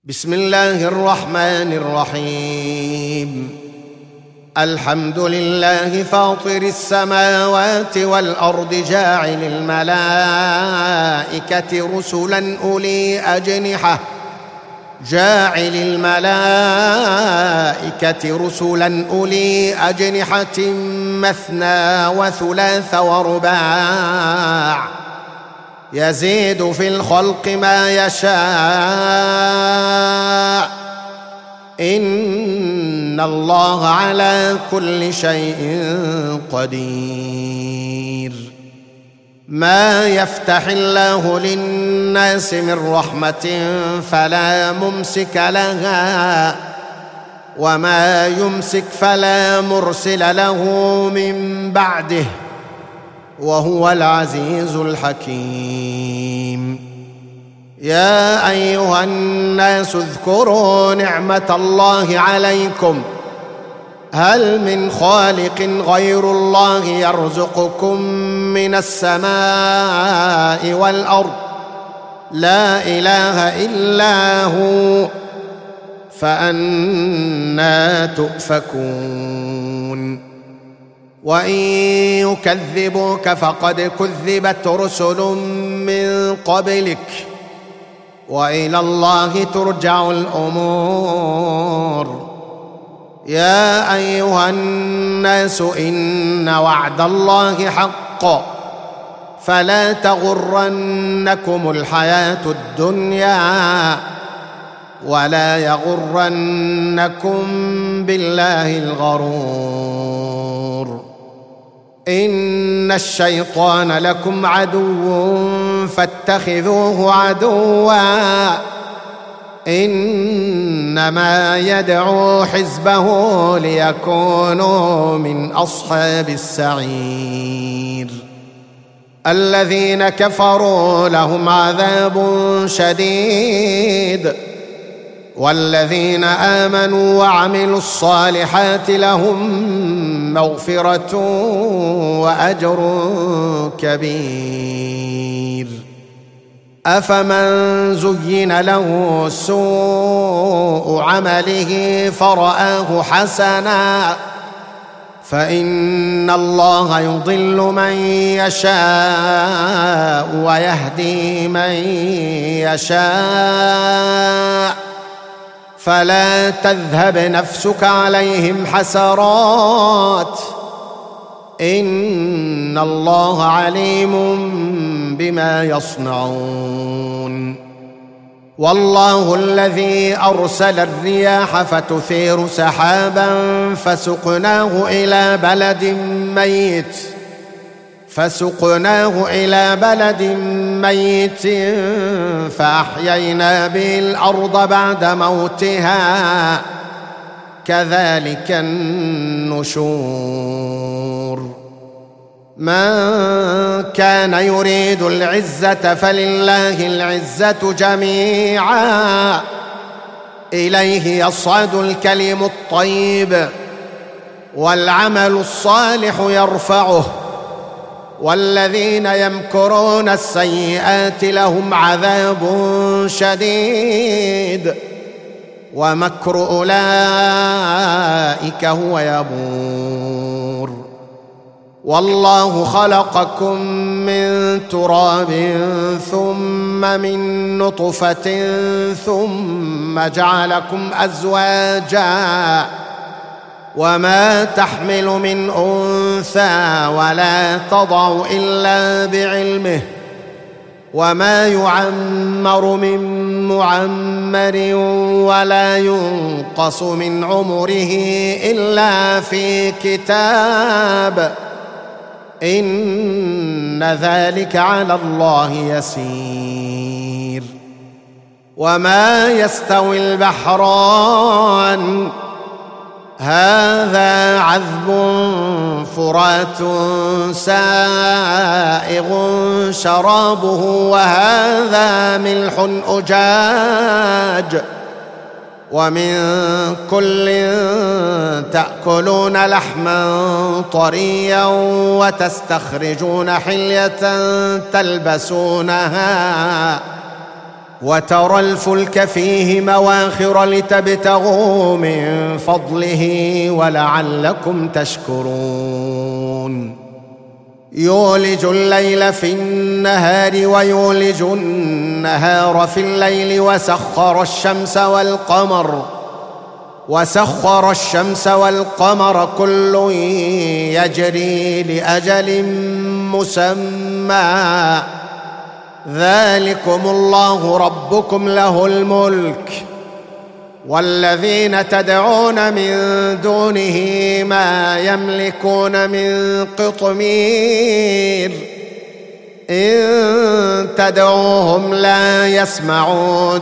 بسم الله الرحمن الرحيم. الحمد لله فاطر السماوات والأرض جاعل الملائكة رسلا أولي أجنحة مثنى وثلاث ورباع يزيد في الخلق ما يشاء إن الله على كل شيء قدير. ما يفتح الله للناس من رحمة فلا ممسك لها وما يمسك فلا مرسل له من بعده وهو العزيز الحكيم. يا أيها الناس اذكروا نعمة الله عليكم هل من خالق غير الله يرزقكم من السماء والأرض لا إله إلا هو فأنى تؤفكون. وإن يكذبوك فقد كذبت رسل من قبلك وإلى الله ترجع الأمور. يا أيها الناس إن وعد الله حق فلا تغرنكم الحياة الدنيا ولا يغرنكم بالله الغرور. إن الشيطان لكم عدو فاتخذوه عدوا إنما يدعو حزبه ليكونوا من أصحاب السعير. الذين كفروا لهم عذاب شديد والذين آمنوا وعملوا الصالحات لهم مغفرة وأجر كبير. أفمن زين له سوء عمله فرآه حسنا فإن الله يضل من يشاء ويهدي من يشاء فلا تذهب نفسك عليهم حسرات إن الله عليم بما يصنعون. والله الذي أرسل الرياح فتثير سحابا فسقناه إلى بلد ميت فأحيينا به الأرض بعد موتها كذلك النشور. من كان يريد العزة فلله العزة جميعا إليه يصعد الكلم الطيب والعمل الصالح يرفعه والذين يمكرون السيئات لهم عذاب شديد ومكر أولئك هو يبور. والله خلقكم من تراب ثم من نطفة ثم جعلكم أزواجا وما تحمل من أنثى ولا تضع إلا بعلمه وما يعمر من معمر ولا ينقص من عمره إلا في كتاب إن ذلك على الله يسير. وما يستوي البحران هذا عذب فرات سائغ شرابه وهذا ملح أجاج ومن كل تأكلون لحما طريا وتستخرجون حلية تلبسونها وترى الفلك فيه مواخر لتبتغوا من فضله ولعلكم تشكرون يولج الليل في النهار ويولج النهار في الليل وسخر الشمس والقمر كل يجري لأجل مسمى ذلكم الله ربكم له الملك والذين تدعون من دونه ما يملكون من قطمير إن تدعوهم لا يسمعوا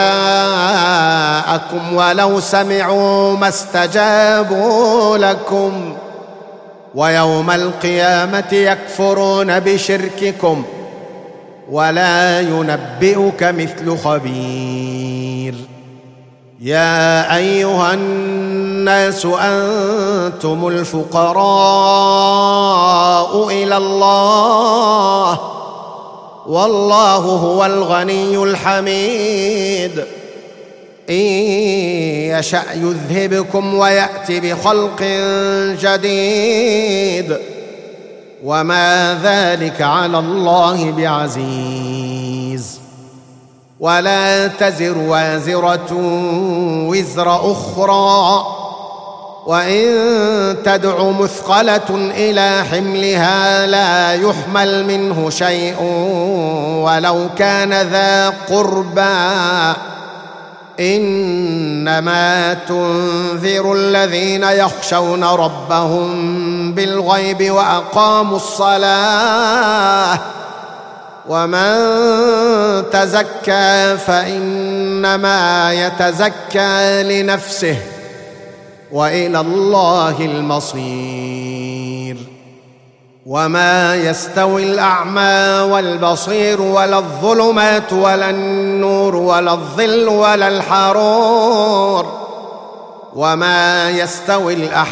دعاءكم ولو سمعوا ما استجابوا لكم ويوم القيامة يكفرون بشرككم ولا ينبئك مثل خبير يا أيها الناس أنتم الفقراء إلى الله والله هو الغني الحميد إن يشأ يذهبكم ويأتي بخلق جديد وما ذلك على الله بعزيز ولا تزر وازرة وزر أخرى وإن تدع مثقلة إلى حملها لا يحمل منه شيء ولو كان ذا قربى إنما تنذر الذين يخشون ربهم بالغيب وأقاموا الصلاة ومن تزكى فإنما يتزكى لنفسه وإلى الله المصير وما يستوي الأعمى والبصير ولا الظلمات ولا النور ولا الظل ولا الحرور وما يستوي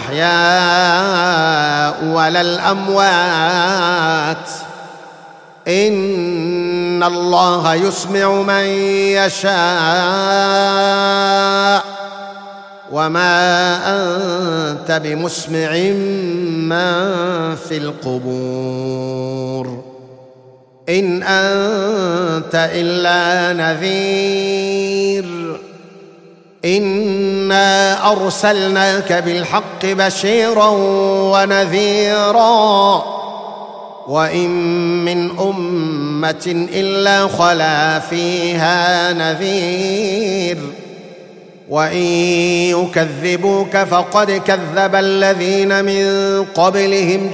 الأحياء ولا الأموات إن الله يسمع من يشاء وما أنت بمسمع من في القبور إن أنت إلا نذير إنا أرسلناك بالحق بشيرا ونذيرا وإن من أمة إلا خلا فيها نذير وإن يكذبوك فقد كذب الذين من قبلهم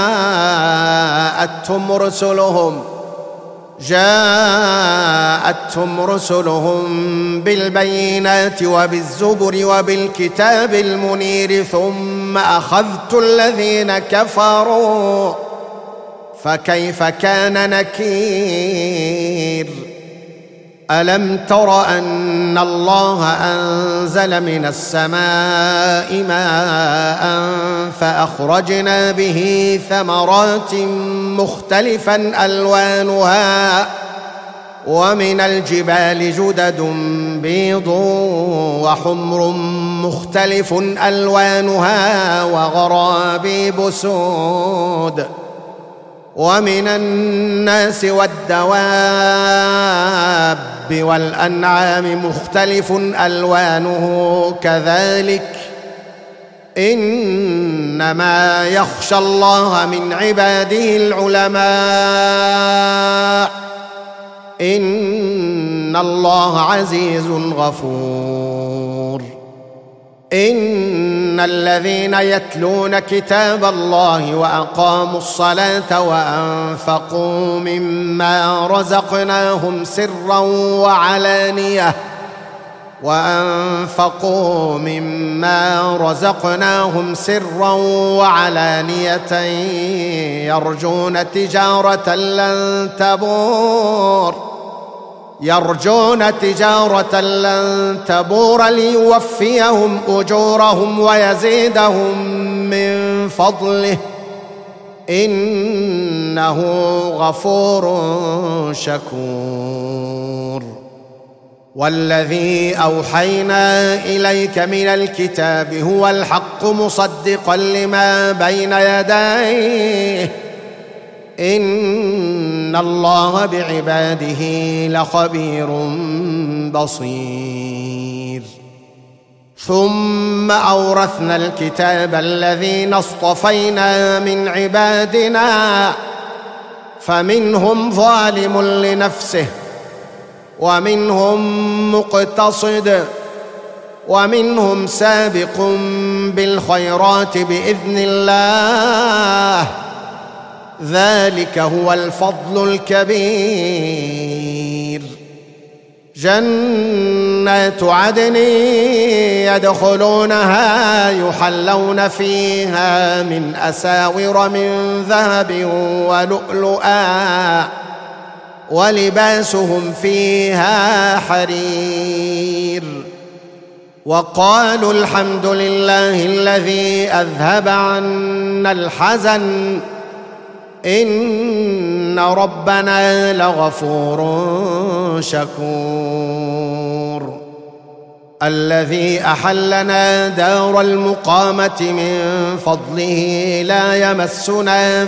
جاءتهم رسلهم بالبينات وبالزبر وبالكتاب المنير ثم أخذت الذين كفروا فكيف كان نكير ألم تر أن الله أنزل من السماء ماء فأخرجنا به ثمرات مختلفا ألوانها ومن الجبال جدد بيض وحمر مختلف ألوانها وغرابيب سود ومن الناس والدواب والأنعام مختلف ألوانه كذلك إنما يخشى الله من عباده العلماء إن الله عزيز غفور إن الذين يتلون كتاب الله وأقاموا الصلاة وأنفقوا مما رزقناهم سرا وعلانية يرجون تجارة لن تبور ليوفيهم أجورهم ويزيدهم من فضله إنه غفور شكور والذي أوحينا إليك من الكتاب هو الحق مصدقا لما بين يديه إن الله بعباده لخبير بصير. ثم أورثنا الكتاب الذين اصطفينا من عبادنا فمنهم ظالم لنفسه ومنهم مقتصد ومنهم سابق بالخيرات بإذن الله ذلك هو الفضل الكبير. جنات عدن يدخلونها يحلون فيها من أساور من ذهب ولؤلؤا ولباسهم فيها حرير. وقالوا الحمد لله الذي أذهب عنا الحزن إن ربنا لغفور شكور. الذي أحلنا دار المقامة من فضله لا يمسنا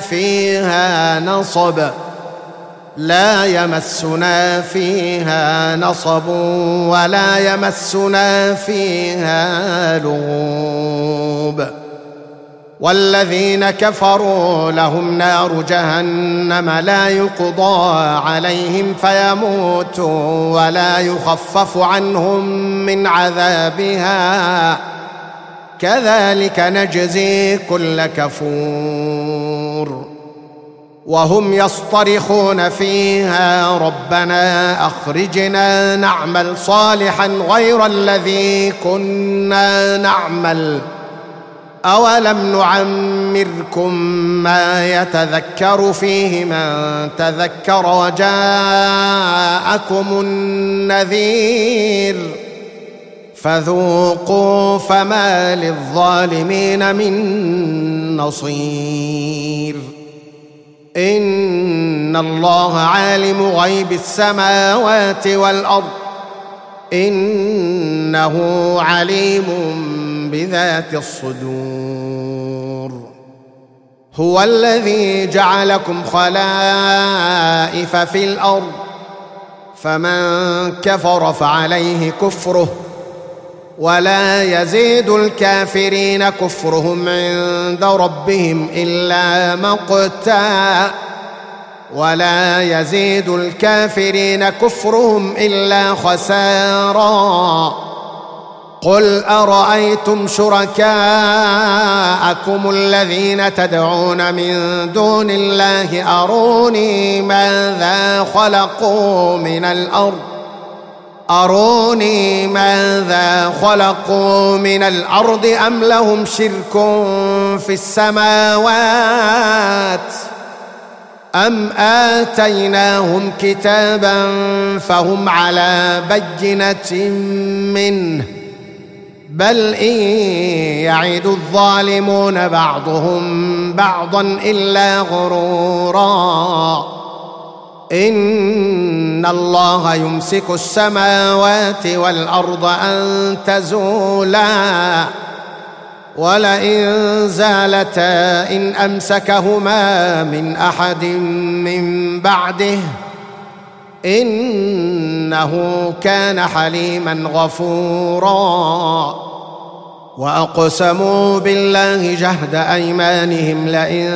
فيها نصب ولا يمسنا فيها لغوب. والذين كفروا لهم نار جهنم لا يقضى عليهم فيموتوا ولا يخفف عنهم من عذابها كذلك نجزي كل كفور. وهم يصطرخون فيها ربنا أخرجنا نعمل صالحا غير الذي كنا نعمل أولم نعمركم ما يتذكر فيه من تذكر وجاءكم النذير فذوقوا فما للظالمين من نصير. إن الله عالم غيب السماوات والأرض إنه عليم بذات الصدور. هو الذي جعلكم خلائف في الأرض فمن كفر فعليه كفره ولا يزيد الكافرين كفرهم عند ربهم إلا مقتا ولا يزيد الكافرين كفرهم إلا خسارا. قل أرأيتم شركاءكم الذين تدعون من دون الله أروني ماذا خلقوا من الأرض أم لهم شرك في السماوات أم آتيناهم كتابا فهم على بينة منه بل إن يعد الظالمون بعضهم بعضا إلا غرورا. إن الله يمسك السماوات والأرض أن تزولا ولئن زالتا إن أمسكهما من أحد من بعده إنه كان حليما غفورا. وأقسموا بالله جهد أيمانهم لئن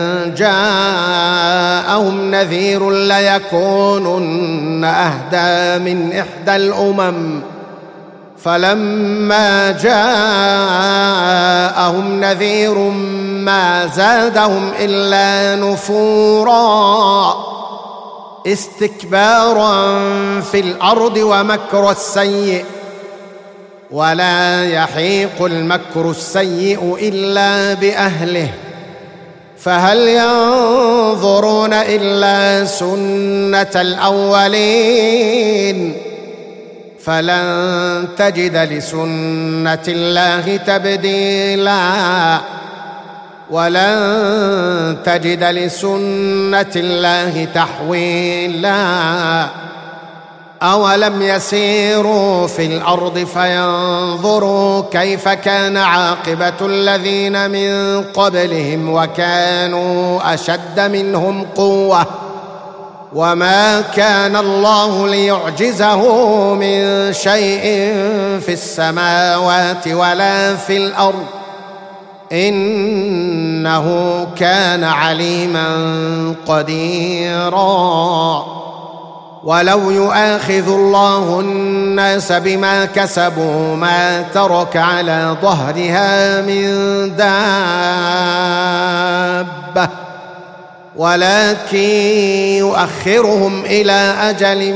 جاءهم نذير ليكونن أهدى من إحدى الأمم فلما جاءهم نذير ما زادهم إلا نفورا استكبارا في الأرض ومكر السيء ولا يحيق المكر السيء إلا بأهله فهل ينظرون إلا سنة الأولين فلن تجد لسنة الله تبديلا ولن تجد لسنة الله تحويلا. أولم يسيروا في الأرض فينظروا كيف كان عاقبة الذين من قبلهم وكانوا أشد منهم قوة وما كان الله ليعجزه من شيء في السماوات ولا في الأرض إنه كان عليما قديرا. ولو يؤاخذ الله الناس بما كسبوا ما ترك على ظهرها من دابة ولكن يؤخرهم إلى أجل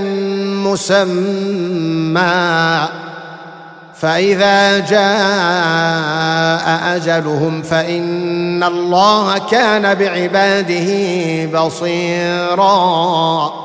مسمى فإذا جاء أجلهم فإن الله كان بعباده بصيراً.